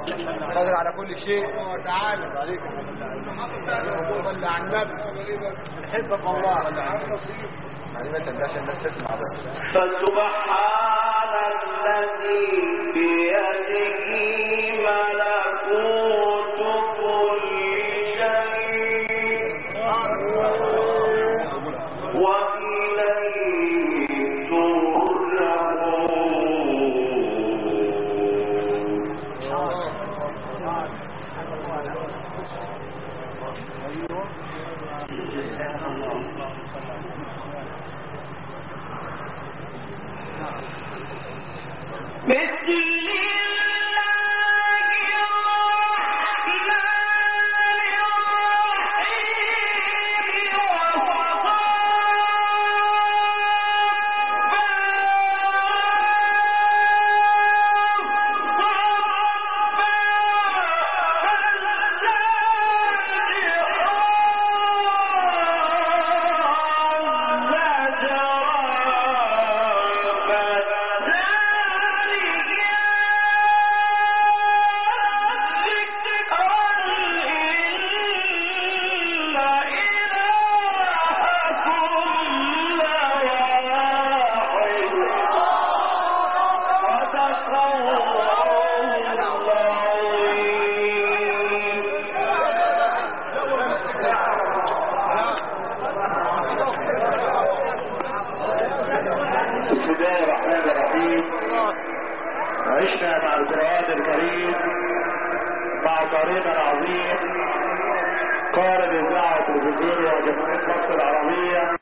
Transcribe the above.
قادر على كل شيء. تعالى عليك صلى على النبي نحبك والله. يعني ما تنساش الناس تسمع بس. فسبحان الذي بيده ملكوت كل شيء وإليه ترجعون. بسم الله الرحمن الرحيم. عشنا مع القرآن الكريم مع طريق العظيم قارئ الإذاعة والتلفزيون وجمهورية مصر العربية